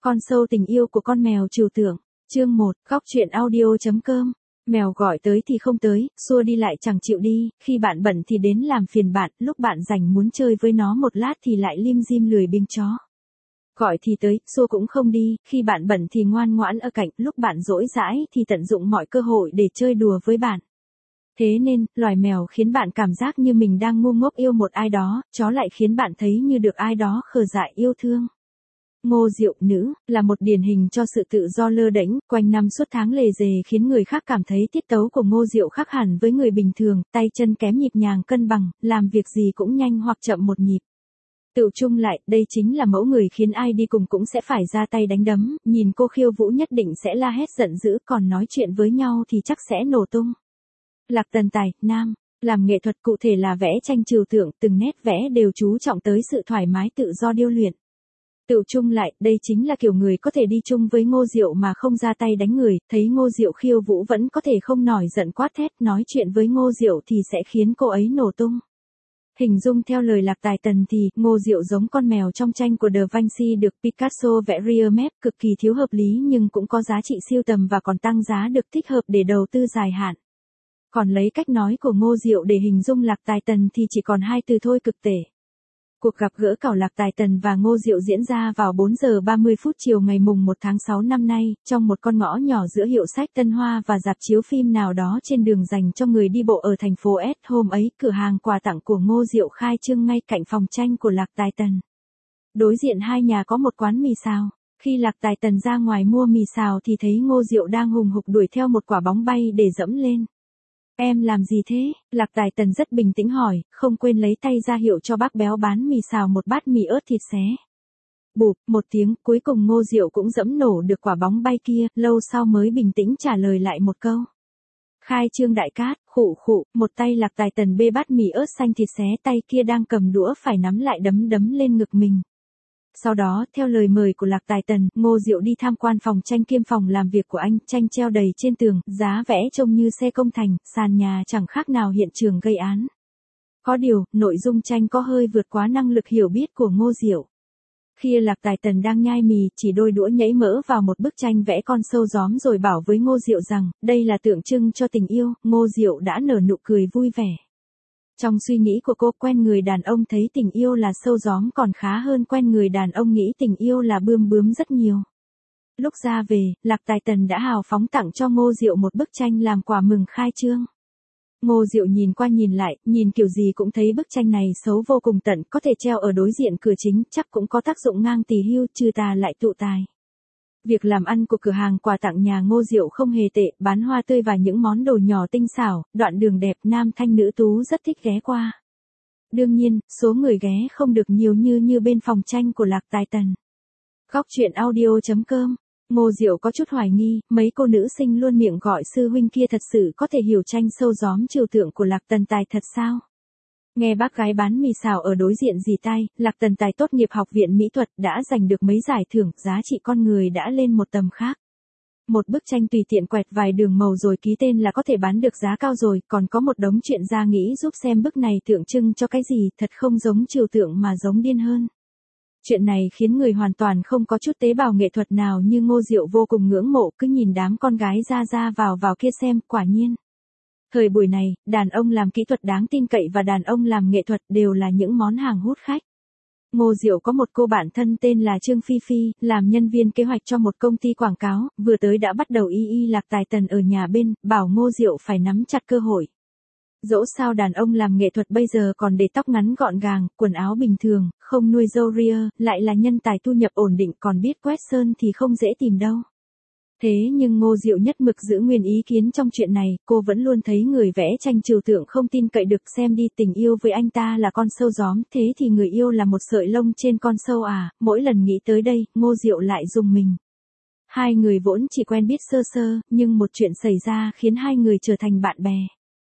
Con sâu tình yêu của con mèo trừu tượng. Chương 1, góc truyện audio.com. Mèo gọi tới thì không tới, xua đi lại chẳng chịu đi, khi bạn bận thì đến làm phiền bạn, lúc bạn rảnh muốn chơi với nó một lát thì lại lim dim lười biếng chó. Gọi thì tới, xua cũng không đi, khi bạn bận thì ngoan ngoãn ở cạnh, lúc bạn rỗi rãi thì tận dụng mọi cơ hội để chơi đùa với bạn. Thế nên, loài mèo khiến bạn cảm giác như mình đang ngu ngốc yêu một ai đó, chó lại khiến bạn thấy như được ai đó khờ dại yêu thương. Ngô Diệu nữ, là một điển hình cho sự tự do lơ đễnh, quanh năm suốt tháng lề dề khiến người khác cảm thấy tiết tấu của Ngô Diệu khác hẳn với người bình thường, tay chân kém nhịp nhàng cân bằng, làm việc gì cũng nhanh hoặc chậm một nhịp. Tựu chung lại, đây chính là mẫu người khiến ai đi cùng cũng sẽ phải ra tay đánh đấm, nhìn cô khiêu vũ nhất định sẽ la hét giận dữ, còn nói chuyện với nhau thì chắc sẽ nổ tung. Lạc Tần Tài, nam, làm nghệ thuật cụ thể là vẽ tranh trừu tượng, từng nét vẽ đều chú trọng tới sự thoải mái tự do điêu luyện. Tựu chung lại, đây chính là kiểu người có thể đi chung với Ngô Diệu mà không ra tay đánh người, thấy Ngô Diệu khiêu vũ vẫn có thể không nổi giận quát thét, nói chuyện với Ngô Diệu thì sẽ khiến cô ấy nổ tung. Hình dung theo lời Lạc Tài Tần thì, Ngô Diệu giống con mèo trong tranh của Da Vinci được Picasso vẽ rear map, cực kỳ thiếu hợp lý nhưng cũng có giá trị sưu tầm và còn tăng giá được thích hợp để đầu tư dài hạn. Còn lấy cách nói của Ngô Diệu để hình dung Lạc Tài Tần thì chỉ còn hai từ thôi: cực tệ. Cuộc gặp gỡ cảo Lạc Tài Tần và Ngô Diệu diễn ra vào 4 giờ 30 phút chiều ngày mùng 1 tháng 6 năm nay, trong một con ngõ nhỏ giữa hiệu sách Tân Hoa và rạp chiếu phim nào đó trên đường dành cho người đi bộ ở thành phố S. Hôm ấy, cửa hàng quà tặng của Ngô Diệu khai trương ngay cạnh phòng tranh của Lạc Tài Tần. Đối diện hai nhà có một quán mì xào. Khi Lạc Tài Tần ra ngoài mua mì xào thì thấy Ngô Diệu đang hùng hục đuổi theo một quả bóng bay để dẫm lên. Em làm gì thế? Lạc Tài Tần rất bình tĩnh hỏi, không quên lấy tay ra hiệu cho bác béo bán mì xào một bát mì ớt thịt xé. Bụp, một tiếng, cuối cùng Ngô Diệu cũng dẫm nổ được quả bóng bay kia, lâu sau mới bình tĩnh trả lời lại một câu. Khai trương đại cát, khụ khụ, một tay Lạc Tài Tần bê bát mì ớt xanh thịt xé, tay kia đang cầm đũa phải nắm lại đấm đấm lên ngực mình. Sau đó, theo lời mời của Lạc Tài Tần, Ngô Diệu đi tham quan phòng tranh kiêm phòng làm việc của anh, tranh treo đầy trên tường, giá vẽ trông như xe công thành, sàn nhà chẳng khác nào hiện trường gây án. Có điều, nội dung tranh có hơi vượt quá năng lực hiểu biết của Ngô Diệu. Khi Lạc Tài Tần đang nhai mì, chỉ đôi đũa nhảy mỡ vào một bức tranh vẽ con sâu gióm rồi bảo với Ngô Diệu rằng, đây là tượng trưng cho tình yêu, Ngô Diệu đã nở nụ cười vui vẻ. Trong suy nghĩ của cô, quen người đàn ông thấy tình yêu là sâu gióm còn khá hơn quen người đàn ông nghĩ tình yêu là bươm bướm rất nhiều. Lúc ra về, Lạc Tài Tần đã hào phóng tặng cho Ngô Diệu một bức tranh làm quà mừng khai trương. Ngô Diệu nhìn qua nhìn lại, nhìn kiểu gì cũng thấy bức tranh này xấu vô cùng tận, có thể treo ở đối diện cửa chính, chắc cũng có tác dụng ngang tỳ hưu, trừ tà lại tụ tài. Việc làm ăn của cửa hàng quà tặng nhà Ngô Diệu không hề tệ, bán hoa tươi và những món đồ nhỏ tinh xảo, đoạn đường đẹp, nam thanh nữ tú rất thích ghé qua. Đương nhiên, số người ghé không được nhiều như bên phòng tranh của Lạc Tài Tần. Góc truyện audio.com. Ngô Diệu có chút hoài nghi, mấy cô nữ sinh luôn miệng gọi sư huynh kia thật sự có thể hiểu tranh sâu gióm trừu tượng của Lạc Tần Tài thật sao? Nghe bác gái bán mì xào ở đối diện dì tai, Lạc Tần Tài tốt nghiệp học viện mỹ thuật, đã giành được mấy giải thưởng, giá trị con người đã lên một tầm khác. Một bức tranh tùy tiện quẹt vài đường màu rồi ký tên là có thể bán được giá cao rồi, còn có một đống chuyện ra nghĩ giúp xem bức này tượng trưng cho cái gì, thật không giống trừu tượng mà giống điên hơn. Chuyện này khiến người hoàn toàn không có chút tế bào nghệ thuật nào như Ngô Diệu vô cùng ngưỡng mộ, cứ nhìn đám con gái ra vào kia xem, quả nhiên. Thời buổi này, đàn ông làm kỹ thuật đáng tin cậy và đàn ông làm nghệ thuật đều là những món hàng hút khách. Ngô Diệu có một cô bạn thân tên là Trương Phi Phi, làm nhân viên kế hoạch cho một công ty quảng cáo, vừa tới đã bắt đầu y Lạc Tài Tần ở nhà bên, bảo Ngô Diệu phải nắm chặt cơ hội. Dẫu sao đàn ông làm nghệ thuật bây giờ còn để tóc ngắn gọn gàng, quần áo bình thường, không nuôi râu ria, lại là nhân tài thu nhập ổn định, còn biết quét sơn thì không dễ tìm đâu. Thế nhưng Ngô Diệu nhất mực giữ nguyên ý kiến trong chuyện này, cô vẫn luôn thấy người vẽ tranh trừu tượng không tin cậy được, xem đi, tình yêu với anh ta là con sâu gióm, thế thì người yêu là một sợi lông trên con sâu à, mỗi lần nghĩ tới đây, Ngô Diệu lại rùng mình. Hai người vốn chỉ quen biết sơ sơ, nhưng một chuyện xảy ra khiến hai người trở thành bạn bè.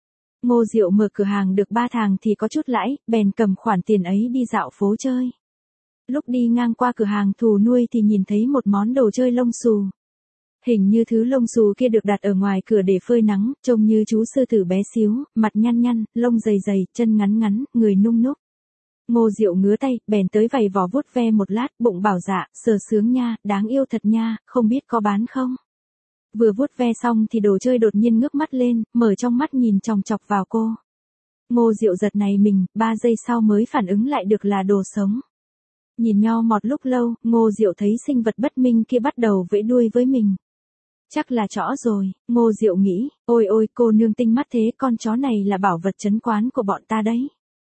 Ngô Diệu mở cửa hàng được 3 tháng thì có chút lãi, bèn cầm khoản tiền ấy đi dạo phố chơi. Lúc đi ngang qua cửa hàng thú nuôi thì nhìn thấy một món đồ chơi lông xù. Hình như thứ lông xù kia được đặt ở ngoài cửa để phơi nắng, trông như chú sư tử bé xíu, mặt nhăn nhăn, lông dày dày, chân ngắn ngắn, người nung núc. Ngô Diệu ngứa tay, bèn tới vầy vò vuốt ve một lát, bụng bảo dạ, sờ sướng nha, đáng yêu thật nha, không biết có bán không? Vừa vuốt ve xong thì đồ chơi đột nhiên ngước mắt lên, mở trong mắt nhìn chòng chọc vào cô. Ngô Diệu giật này mình, 3 giây sau mới phản ứng lại được là đồ sống. Nhìn nho mọt lúc lâu, Ngô Diệu thấy sinh vật bất minh kia bắt đầu vẫy đuôi với mình. Chắc là chó rồi, Ngô Diệu nghĩ, ôi ôi cô nương tinh mắt thế, con chó này là bảo vật trấn quán của bọn ta đấy.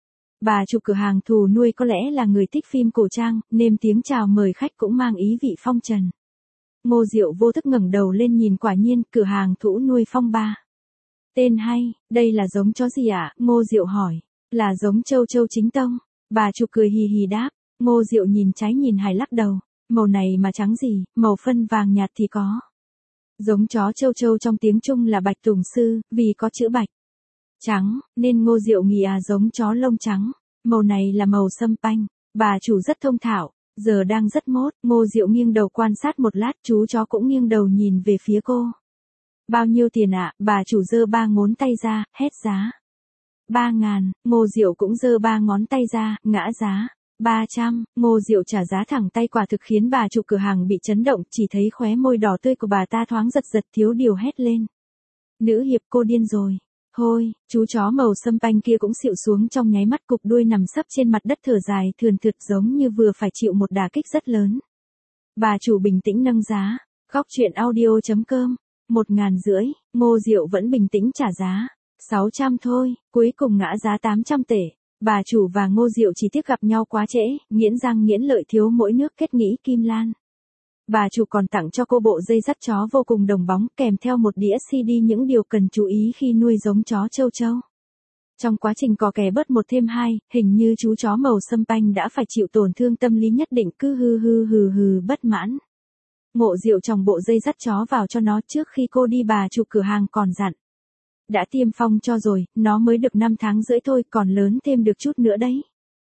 Bà chủ cửa hàng thù nuôi có lẽ là người thích phim cổ trang, nên tiếng chào mời khách cũng mang ý vị phong trần. Ngô Diệu vô thức ngẩng đầu lên nhìn, quả nhiên, cửa hàng thú nuôi Phong Ba. Tên hay, đây là giống chó gì ạ? Ngô Diệu hỏi. Là giống châu châu chính tông. Bà chủ cười hì hì đáp. Ngô Diệu nhìn trái nhìn hài lắc đầu. Màu này mà trắng gì, màu phân vàng nhạt thì có. Giống chó châu châu trong tiếng Trung là bạch tùng sư, vì có chữ bạch. Trắng, nên Ngô Diệu nghĩ giống chó lông trắng. Màu này là màu sâm panh. Bà chủ rất thông thạo. Giờ đang rất mốt, Ngô Diệu nghiêng đầu quan sát một lát, chú chó cũng nghiêng đầu nhìn về phía cô. Bao nhiêu tiền ạ? Bà chủ giơ 3 ngón tay ra, hét giá. 3.000, Ngô Diệu cũng giơ 3 ngón tay ra, ngã giá. 300, Ngô Diệu trả giá thẳng tay, quả thực khiến bà chủ cửa hàng bị chấn động, chỉ thấy khóe môi đỏ tươi của bà ta thoáng giật giật, thiếu điều hét lên. Nữ hiệp, cô điên rồi. Thôi, chú chó màu sâm panh kia cũng xịu xuống trong nháy mắt, cục đuôi nằm sấp trên mặt đất thở dài thườn thượt giống như vừa phải chịu một đả kích rất lớn. Bà chủ bình tĩnh nâng giá. Góc truyện audio.com 1.500, Ngô Diệu vẫn bình tĩnh trả giá. 600 thôi, cuối cùng ngã giá 800 tể. Bà chủ và Ngô Diệu chỉ tiếc gặp nhau quá trễ, nghiến răng nghiến lợi thiếu mỗi nước kết nghĩ kim lan. Bà chủ còn tặng cho cô bộ dây dắt chó vô cùng đồng bóng, kèm theo một đĩa CD những điều cần chú ý khi nuôi giống chó châu châu. Trong quá trình cò kè bớt một thêm hai, hình như chú chó màu sâm panh đã phải chịu tổn thương tâm lý nhất định, cứ hừ bất mãn. Ngộ Diệu tròng bộ dây dắt chó vào cho nó trước khi cô đi, bà chủ cửa hàng còn dặn. Đã tiêm phong cho rồi, nó mới được 5 tháng rưỡi thôi, còn lớn thêm được chút nữa đấy.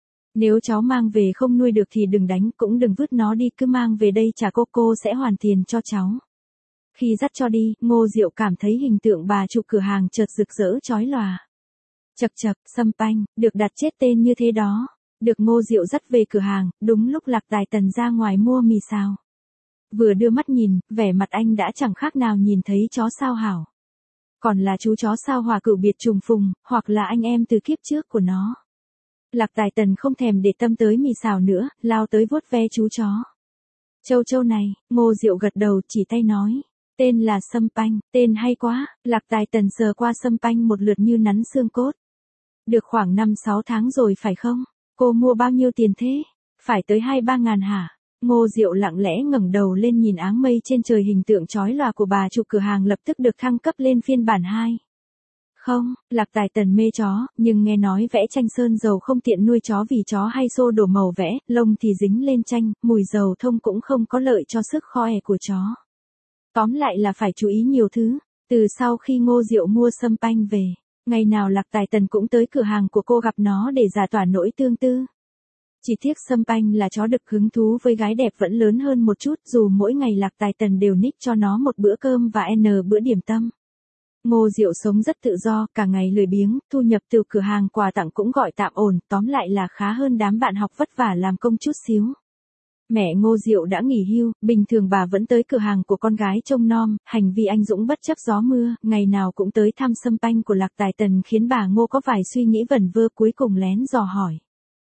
Nếu cháu mang về không nuôi được thì đừng đánh, cũng đừng vứt nó đi, cứ mang về đây trả cô sẽ hoàn tiền cho cháu. Khi dắt cho đi, Ngô Diệu cảm thấy hình tượng bà chủ cửa hàng chợt rực rỡ chói lòa. Chậc chậc, sâm panh, được đặt chết tên như thế đó. Được Ngô Diệu dắt về cửa hàng, đúng lúc Lạc Tài Tần ra ngoài mua mì xào. Vừa đưa mắt nhìn, vẻ mặt anh đã chẳng khác nào nhìn thấy chó sao hảo. Còn là chú chó sao hòa cửu biệt trùng phùng, hoặc là anh em từ kiếp trước của nó. Lạc Tài Tần không thèm để tâm tới mì xào nữa, lao tới vuốt ve chú chó. Châu châu này, Ngô Diệu gật đầu chỉ tay nói. Tên là Sâm Panh, tên hay quá. Lạc Tài Tần sờ qua Sâm Panh một lượt như nắn xương cốt. Được khoảng 5-6 tháng rồi phải không? Cô mua bao nhiêu tiền thế? Phải tới 2-3 ngàn hả? Ngô Diệu lặng lẽ ngẩng đầu lên nhìn áng mây trên trời, hình tượng chói lòa của bà chủ cửa hàng lập tức được thăng cấp lên phiên bản 2. Không, Lạc Tài Tần mê chó, nhưng nghe nói vẽ tranh sơn dầu không tiện nuôi chó vì chó hay xô đổ màu vẽ, lông thì dính lên tranh, mùi dầu thông cũng không có lợi cho sức khỏe của chó. Tóm lại là phải chú ý nhiều thứ. Từ sau khi Ngô Diệu mua Sâm Panh về, ngày nào Lạc Tài Tần cũng tới cửa hàng của cô gặp nó để giải tỏa nỗi tương tư. Chỉ tiếc Sâm Panh là chó đực, hứng thú với gái đẹp vẫn lớn hơn một chút, dù mỗi ngày Lạc Tài Tần đều nick cho nó một bữa cơm và bữa điểm tâm. Ngô Diệu sống rất tự do, cả ngày lười biếng, thu nhập từ cửa hàng quà tặng cũng gọi tạm ổn, tóm lại là khá hơn đám bạn học vất vả làm công chút xíu. Mẹ Ngô Diệu đã nghỉ hưu, bình thường bà vẫn tới cửa hàng của con gái trông nom, hành vi anh dũng bất chấp gió mưa, ngày nào cũng tới thăm Sâm Panh của Lạc Tài Tần khiến bà Ngô có vài suy nghĩ vẩn vơ, cuối cùng lén dò hỏi.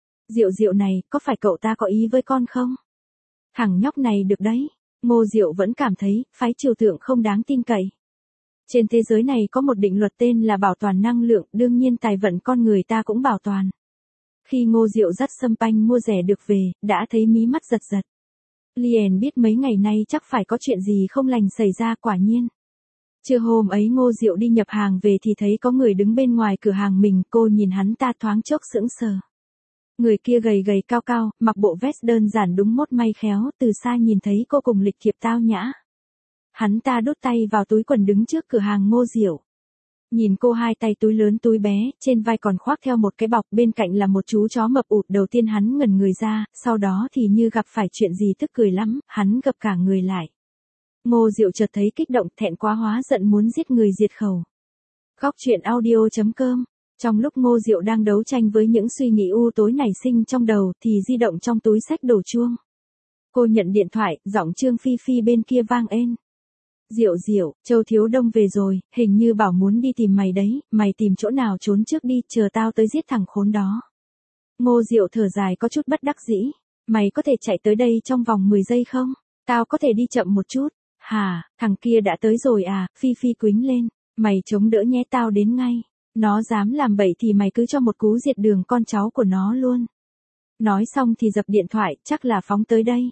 Diệu này, có phải cậu ta có ý với con không? Thằng nhóc này được đấy. Ngô Diệu vẫn cảm thấy, phái trừu tượng không đáng tin cậy. Trên thế giới này có một định luật tên là bảo toàn năng lượng, đương nhiên tài vận con người ta cũng bảo toàn. Khi Ngô Diệu dắt Sâm Panh mua rẻ được về, đã thấy mí mắt giật giật. Liền biết mấy ngày nay chắc phải có chuyện gì không lành xảy ra, quả nhiên. Trưa hôm ấy Ngô Diệu đi nhập hàng về thì thấy có người đứng bên ngoài cửa hàng mình, cô nhìn hắn ta thoáng chốc sững sờ. Người kia gầy gầy cao cao, mặc bộ vest đơn giản đúng mốt may khéo, từ xa nhìn thấy cô cùng lịch thiệp tao nhã. Hắn ta đút tay vào túi quần đứng trước cửa hàng Ngô Diệu. Nhìn cô hai tay túi lớn túi bé, trên vai còn khoác theo một cái bọc, bên cạnh là một chú chó mập ụt. Đầu tiên hắn ngẩn người ra, sau đó thì như gặp phải chuyện gì tức cười lắm, hắn gập cả người lại. Ngô Diệu chợt thấy kích động, thẹn quá hóa giận muốn giết người diệt khẩu. Góc truyện audio.com Trong lúc Ngô Diệu đang đấu tranh với những suy nghĩ u tối nảy sinh trong đầu thì di động trong túi xách đổ chuông. Cô nhận điện thoại, giọng Trương Phi Phi bên kia vang ên. Diệu Diệu, Châu Thiếu Đông về rồi, hình như bảo muốn đi tìm mày đấy, mày tìm chỗ nào trốn trước đi, chờ tao tới giết thằng khốn đó. Ngô Diệu thở dài có chút bất đắc dĩ. Mày có thể chạy tới đây trong vòng 10 giây không? Tao có thể đi chậm một chút. Hả, thằng kia đã tới rồi à? Phi Phi quýnh lên. Mày chống đỡ nhé, tao đến ngay. Nó dám làm bậy thì mày cứ cho một cú diệt đường con cháu của nó luôn. Nói xong thì dập điện thoại, chắc là phóng tới đây.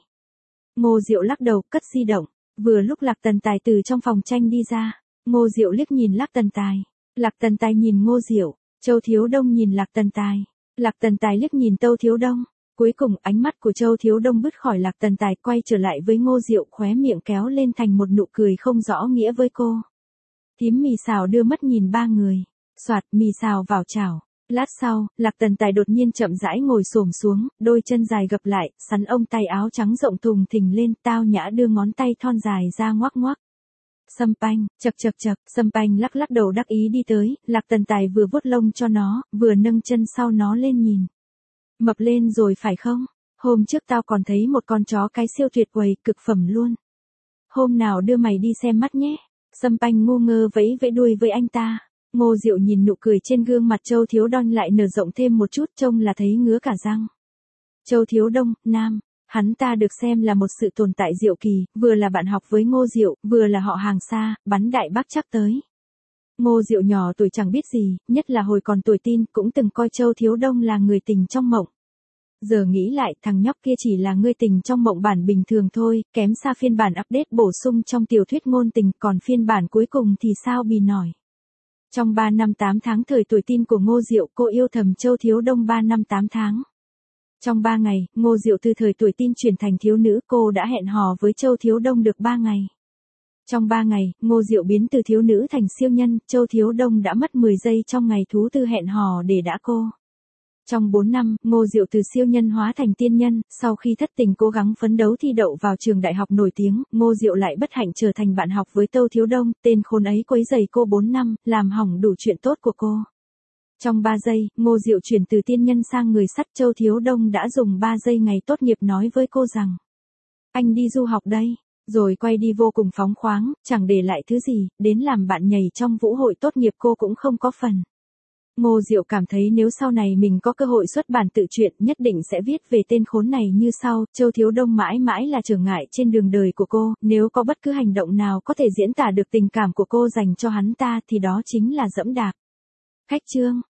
Ngô Diệu lắc đầu, cất di động. Vừa lúc Lạc Tần Tài từ trong phòng tranh đi ra. Ngô Diệu liếc nhìn Lạc Tần Tài. Lạc Tần Tài nhìn Ngô Diệu. Châu Thiếu Đông nhìn Lạc Tần Tài. Lạc Tần Tài liếc nhìn Tâu Thiếu Đông. Cuối cùng ánh mắt của Châu Thiếu Đông bứt khỏi Lạc Tần Tài, quay trở lại với Ngô Diệu, khóe miệng kéo lên thành một nụ cười không rõ nghĩa với cô. Thím mì xào đưa mắt nhìn ba người. Soạt, mì xào vào chảo. Lát sau, Lạc Tần Tài đột nhiên chậm rãi ngồi xổm xuống, đôi chân dài gập lại, sắn ông tay áo trắng rộng thùng thình lên, tao nhã đưa ngón tay thon dài ra ngoắc ngoắc. Sâm Panh, chậc chậc chậc, Sâm Panh lắc lắc đầu đắc ý đi tới, Lạc Tần Tài vừa vuốt lông cho nó, vừa nâng chân sau nó lên nhìn. Mập lên rồi phải không? Hôm trước tao còn thấy một con chó cái siêu tuyệt vời, cực phẩm luôn. Hôm nào đưa mày đi xem mắt nhé. Sâm Panh ngu ngơ vẫy vẫy đuôi với anh ta. Ngô Diệu nhìn nụ cười trên gương mặt Châu Thiếu Đông lại nở rộng thêm một chút, trông là thấy ngứa cả răng. Châu Thiếu Đông, nam, hắn ta được xem là một sự tồn tại diệu kỳ, vừa là bạn học với Ngô Diệu, vừa là họ hàng xa, bắn đại bác chắc tới. Ngô Diệu nhỏ tuổi chẳng biết gì, nhất là hồi còn tuổi teen cũng từng coi Châu Thiếu Đông là người tình trong mộng. Giờ nghĩ lại, thằng nhóc kia chỉ là người tình trong mộng bản bình thường thôi, kém xa phiên bản update bổ sung trong tiểu thuyết ngôn tình, còn phiên bản cuối cùng thì sao bì nổi. Trong 3 năm 8 tháng thời tuổi teen của Ngô Diệu, cô yêu thầm Châu Thiếu Đông 3 năm 8 tháng. Trong 3 ngày, Ngô Diệu từ thời tuổi teen chuyển thành thiếu nữ, cô đã hẹn hò với Châu Thiếu Đông được 3 ngày. Trong 3 ngày, Ngô Diệu biến từ thiếu nữ thành siêu nhân, Châu Thiếu Đông đã mất 10 giây trong ngày thú tư hẹn hò để đã cô. Trong 4 năm, Ngô Diệu từ siêu nhân hóa thành tiên nhân, sau khi thất tình cố gắng phấn đấu thi đậu vào trường đại học nổi tiếng, Ngô Diệu lại bất hạnh trở thành bạn học với Tâu Thiếu Đông, tên khốn ấy quấy rầy cô 4 năm, làm hỏng đủ chuyện tốt của cô. Trong 3 giây, Ngô Diệu chuyển từ tiên nhân sang người sắt, Châu Thiếu Đông đã dùng 3 giây ngày tốt nghiệp nói với cô rằng: anh đi du học đây. Rồi quay đi vô cùng phóng khoáng, chẳng để lại thứ gì, đến làm bạn nhảy trong vũ hội tốt nghiệp cô cũng không có phần. Ngô Diệu cảm thấy nếu sau này mình có cơ hội xuất bản tự truyện, nhất định sẽ viết về tên khốn này như sau: Châu Thiếu Đông mãi mãi là trở ngại trên đường đời của cô, nếu có bất cứ hành động nào có thể diễn tả được tình cảm của cô dành cho hắn ta thì đó chính là dẫm đạp. Khách chương